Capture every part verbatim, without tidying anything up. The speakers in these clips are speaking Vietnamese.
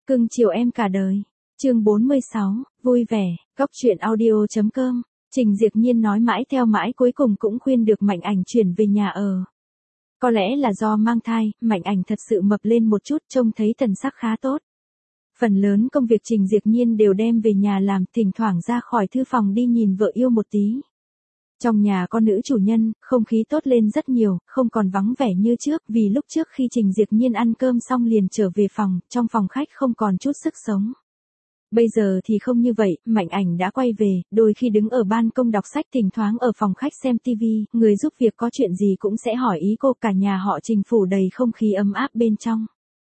Cưng chiều em cả đời. Chương bốn mươi sáu, vui vẻ, góc truyện audio.com. Trình Diệp Nhiên nói mãi theo mãi cuối cùng cũng khuyên được Mạnh Ảnh chuyển về nhà ở. Có lẽ là do mang thai, Mạnh Ảnh thật sự mập lên một chút, trông thấy thần sắc khá tốt. Phần lớn công việc Trình Diệp Nhiên đều đem về nhà làm, thỉnh thoảng ra khỏi thư phòng đi nhìn vợ yêu một tí. Trong nhà có nữ chủ nhân, không khí tốt lên rất nhiều, không còn vắng vẻ như trước, vì lúc trước khi Trình Diệp Nhiên ăn cơm xong liền trở về phòng, trong phòng khách không còn chút sức sống. Bây giờ thì không như vậy, Mạnh Ảnh đã quay về, đôi khi đứng ở ban công đọc sách, thỉnh thoảng ở phòng khách xem tivi, người giúp việc có chuyện gì cũng sẽ hỏi ý cô, cả nhà họ Trình phủ đầy không khí ấm áp bên trong.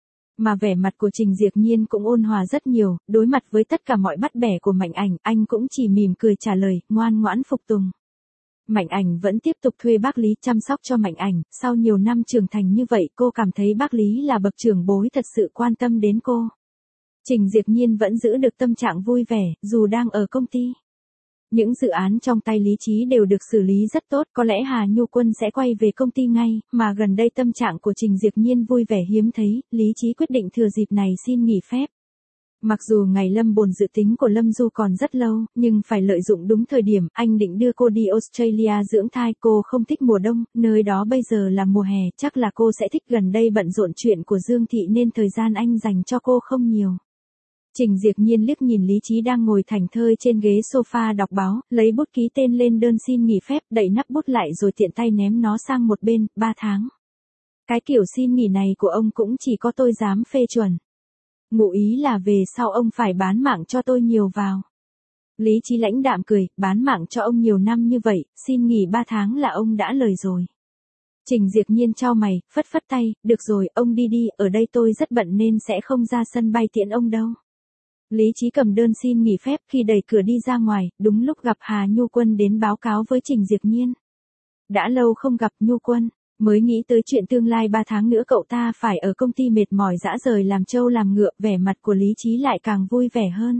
Mà vẻ mặt của Trình Diệp Nhiên cũng ôn hòa rất nhiều, đối mặt với tất cả mọi bắt bẻ của Mạnh Ảnh, anh cũng chỉ mỉm cười trả lời, ngoan ngoãn phục tùng. Mạnh Ảnh vẫn tiếp tục thuê bác Lý chăm sóc cho Mạnh Ảnh, sau nhiều năm trưởng thành như vậy cô cảm thấy bác Lý là bậc trưởng bối thật sự quan tâm đến cô. Trình Diệp Nhiên vẫn giữ được tâm trạng vui vẻ, dù đang ở công ty. Những dự án trong tay Lý Chí đều được xử lý rất tốt, có lẽ Hà Nhu Quân sẽ quay về công ty ngay, mà gần đây tâm trạng của Trình Diệp Nhiên vui vẻ hiếm thấy, Lý Chí quyết định thừa dịp này xin nghỉ phép. Mặc dù ngày lâm bồn dự tính của Lâm Du còn rất lâu, nhưng phải lợi dụng đúng thời điểm, anh định đưa cô đi Australia dưỡng thai, cô không thích mùa đông, nơi đó bây giờ là mùa hè, chắc là cô sẽ thích, gần đây bận rộn chuyện của Dương Thị nên thời gian anh dành cho cô không nhiều. Trình Diệp Nhiên liếc nhìn Lý Chí đang ngồi thảnh thơi trên ghế sofa đọc báo, lấy bút ký tên lên đơn xin nghỉ phép, đậy nắp bút lại rồi tiện tay ném nó sang một bên, ba tháng. Cái kiểu xin nghỉ này của ông cũng chỉ có tôi dám phê chuẩn. Ngụ ý là về sau ông phải bán mạng cho tôi nhiều vào. Lý Chí lãnh đạm cười, bán mạng cho ông nhiều năm như vậy, xin nghỉ ba tháng là ông đã lời rồi. Trình Diệp Nhiên chau mày, phất phất tay, được rồi, ông đi đi, ở đây tôi rất bận nên sẽ không ra sân bay tiễn ông đâu. Lý Chí cầm đơn xin nghỉ phép, khi đẩy cửa đi ra ngoài, đúng lúc gặp Hà Nhu Quân đến báo cáo với Trình Diệp Nhiên. Đã lâu không gặp Nhu Quân, mới nghĩ tới chuyện tương lai ba tháng nữa cậu ta phải ở công ty mệt mỏi dã rời làm trâu làm ngựa, vẻ mặt của Lý Chí lại càng vui vẻ hơn.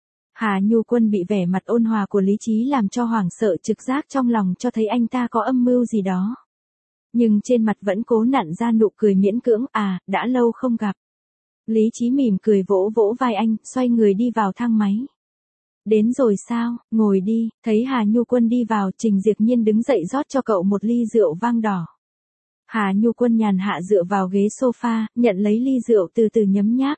Hà Nhu Quân bị vẻ mặt ôn hòa của Lý Chí làm cho hoảng sợ, trực giác trong lòng cho thấy anh ta có âm mưu gì đó. Nhưng trên mặt vẫn cố nặn ra nụ cười miễn cưỡng, à, đã lâu không gặp. Lý Chí mỉm cười vỗ vỗ vai anh, xoay người đi vào thang máy. Đến rồi sao, ngồi đi, thấy Hà Nhu Quân đi vào, Trình Diệp Nhiên đứng dậy rót cho cậu một ly rượu vang đỏ. Hà Nhu Quân nhàn hạ dựa vào ghế sofa, nhận lấy ly rượu từ từ nhấm nháp.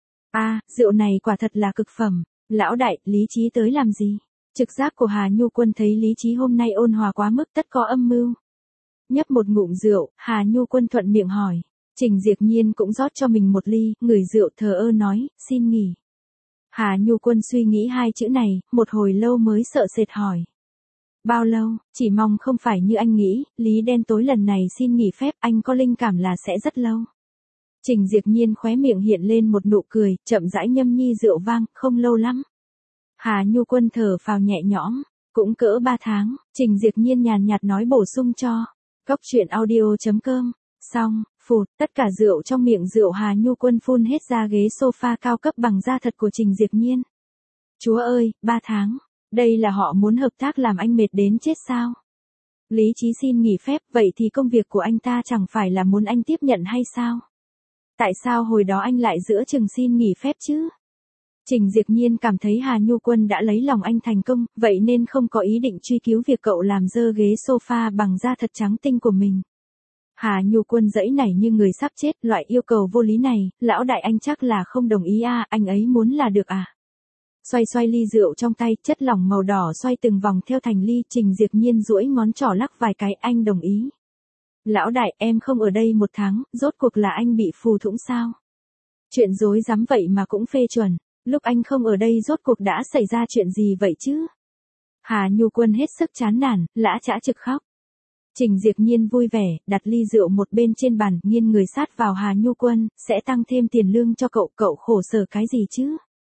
À, rượu này quả thật là cực phẩm, lão đại, Lý Chí tới làm gì? Trực giác của Hà Nhu Quân thấy Lý Chí hôm nay ôn hòa quá mức, tất có âm mưu. Nhấp một ngụm rượu, Hà Nhu Quân thuận miệng hỏi. Trình Diệp Nhiên cũng rót cho mình một ly, ngửi rượu thờ ơ nói, xin nghỉ. Hà Nhu Quân suy nghĩ hai chữ này, một hồi lâu mới sợ sệt hỏi. Bao lâu, chỉ mong không phải như anh nghĩ, Lý đen tối lần này xin nghỉ phép, anh có linh cảm là sẽ rất lâu. Trình Diệp Nhiên khóe miệng hiện lên một nụ cười, chậm rãi nhâm nhi rượu vang, không lâu lắm. Hà Nhu Quân thở phào nhẹ nhõm, cũng cỡ ba tháng, Trình Diệp Nhiên nhàn nhạt nói bổ sung cho. Góc truyện audio.com. Xong, phụt, tất cả rượu trong miệng rượu Hà Nhu Quân phun hết ra ghế sofa cao cấp bằng da thật của Trình Diệp Nhiên. Chúa ơi, ba tháng, đây là họ muốn hợp tác làm anh mệt đến chết sao? Lý Chí xin nghỉ phép, vậy thì công việc của anh ta chẳng phải là muốn anh tiếp nhận hay sao? Tại sao hồi đó anh lại giữa chừng xin nghỉ phép chứ? Trình Diệp Nhiên cảm thấy Hà Nhu Quân đã lấy lòng anh thành công, vậy nên không có ý định truy cứu việc cậu làm dơ ghế sofa bằng da thật trắng tinh của mình. Hà Nhu Quân dãy nảy như người sắp chết, loại yêu cầu vô lý này, lão đại anh chắc là không đồng ý à, anh ấy muốn là được à. Xoay xoay ly rượu trong tay, chất lỏng màu đỏ xoay từng vòng theo thành ly, Trình Diệp Nhiên duỗi ngón trỏ lắc vài cái, anh đồng ý. Lão đại, em không ở đây một tháng, rốt cuộc là anh bị phù thủng sao? Chuyện dối dám vậy mà cũng phê chuẩn, lúc anh không ở đây rốt cuộc đã xảy ra chuyện gì vậy chứ? Hà Nhu Quân hết sức chán nản, lã chã trực khóc. Trình Diệp Nhiên vui vẻ, đặt ly rượu một bên trên bàn, nghiêng người sát vào Hà Nhu Quân, sẽ tăng thêm tiền lương cho cậu, cậu khổ sở cái gì chứ?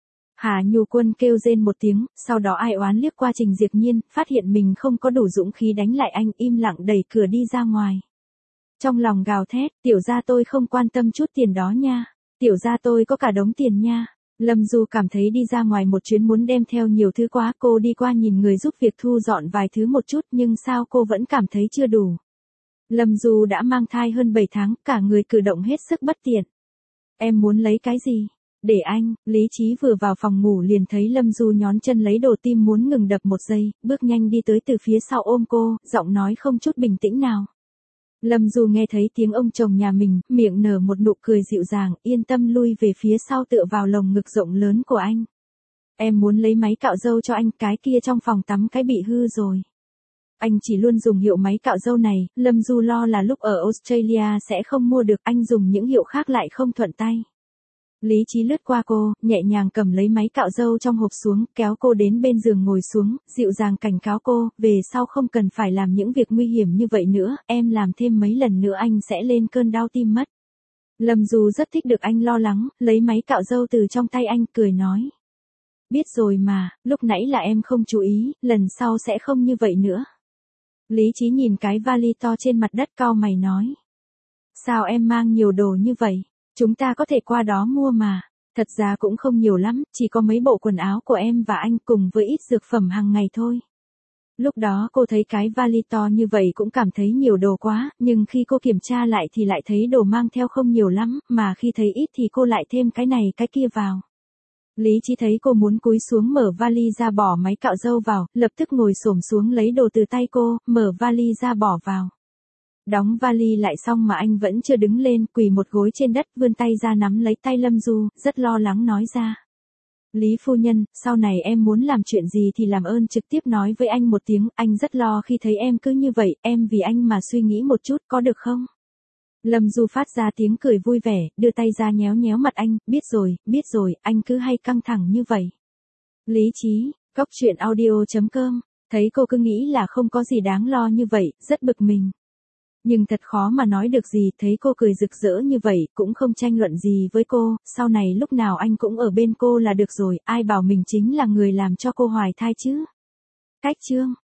Hà Nhu Quân kêu rên một tiếng, sau đó ai oán liếc qua Trình Diệp Nhiên, phát hiện mình không có đủ dũng khí đánh lại anh, im lặng đẩy cửa đi ra ngoài. Trong lòng gào thét, tiểu gia tôi không quan tâm chút tiền đó nha, tiểu gia tôi có cả đống tiền nha. Lâm Du cảm thấy đi ra ngoài một chuyến muốn đem theo nhiều thứ quá, cô đi qua nhìn người giúp việc thu dọn vài thứ một chút nhưng sao cô vẫn cảm thấy chưa đủ. Lâm Du đã mang thai hơn bảy tháng, cả người cử động hết sức bất tiện. Em muốn lấy cái gì? để anh, Lý Chí vừa vào phòng ngủ liền thấy Lâm Du nhón chân lấy đồ, tim muốn ngừng đập một giây, bước nhanh đi tới từ phía sau ôm cô, giọng nói không chút bình tĩnh nào. Lâm Du nghe thấy tiếng ông chồng nhà mình, miệng nở một nụ cười dịu dàng, yên tâm lui về phía sau tựa vào lồng ngực rộng lớn của anh. Em muốn lấy máy cạo râu cho anh, cái kia trong phòng tắm cái bị hư rồi. Anh chỉ luôn dùng hiệu máy cạo râu này, Lâm Du lo là lúc ở Australia sẽ không mua được, anh dùng những hiệu khác lại không thuận tay. Lý Chí lướt qua cô, nhẹ nhàng cầm lấy máy cạo râu trong hộp xuống, kéo cô đến bên giường ngồi xuống, dịu dàng cảnh cáo cô, về sau không cần phải làm những việc nguy hiểm như vậy nữa, em làm thêm mấy lần nữa anh sẽ lên cơn đau tim mất. Lâm Du rất thích được anh lo lắng, lấy máy cạo râu từ trong tay anh, cười nói. Biết rồi mà, lúc nãy là em không chú ý, lần sau sẽ không như vậy nữa. Lý Chí nhìn cái vali to trên mặt đất cau mày nói. Sao em mang nhiều đồ như vậy? Chúng ta có thể qua đó mua mà. Thật ra cũng không nhiều lắm, chỉ có mấy bộ quần áo của em và anh cùng với ít dược phẩm hàng ngày thôi. Lúc đó cô thấy cái vali to như vậy cũng cảm thấy nhiều đồ quá, nhưng khi cô kiểm tra lại thì lại thấy đồ mang theo không nhiều lắm, mà khi thấy ít thì cô lại thêm cái này cái kia vào. Lý Chí thấy cô muốn cúi xuống mở vali ra bỏ máy cạo râu vào, lập tức ngồi xổm xuống lấy đồ từ tay cô, mở vali ra bỏ vào. Đóng vali lại xong mà anh vẫn chưa đứng lên, quỳ một gối trên đất, vươn tay ra nắm lấy tay Lâm Du, rất lo lắng nói ra. Lý phu nhân, sau này em muốn làm chuyện gì thì làm ơn trực tiếp nói với anh một tiếng, anh rất lo khi thấy em cứ như vậy, em vì anh mà suy nghĩ một chút, có được không? Lâm Du phát ra tiếng cười vui vẻ, đưa tay ra nhéo nhéo mặt anh, biết rồi, biết rồi, anh cứ hay căng thẳng như vậy. Lý Chí, Cóc Truyện Audio chấm com, thấy cô cứ nghĩ là không có gì đáng lo như vậy, rất bực mình. Nhưng thật khó mà nói được gì, thấy cô cười rực rỡ như vậy, cũng không tranh luận gì với cô, sau này lúc nào anh cũng ở bên cô là được rồi, ai bảo mình chính là người làm cho cô hoài thai chứ. Cách chương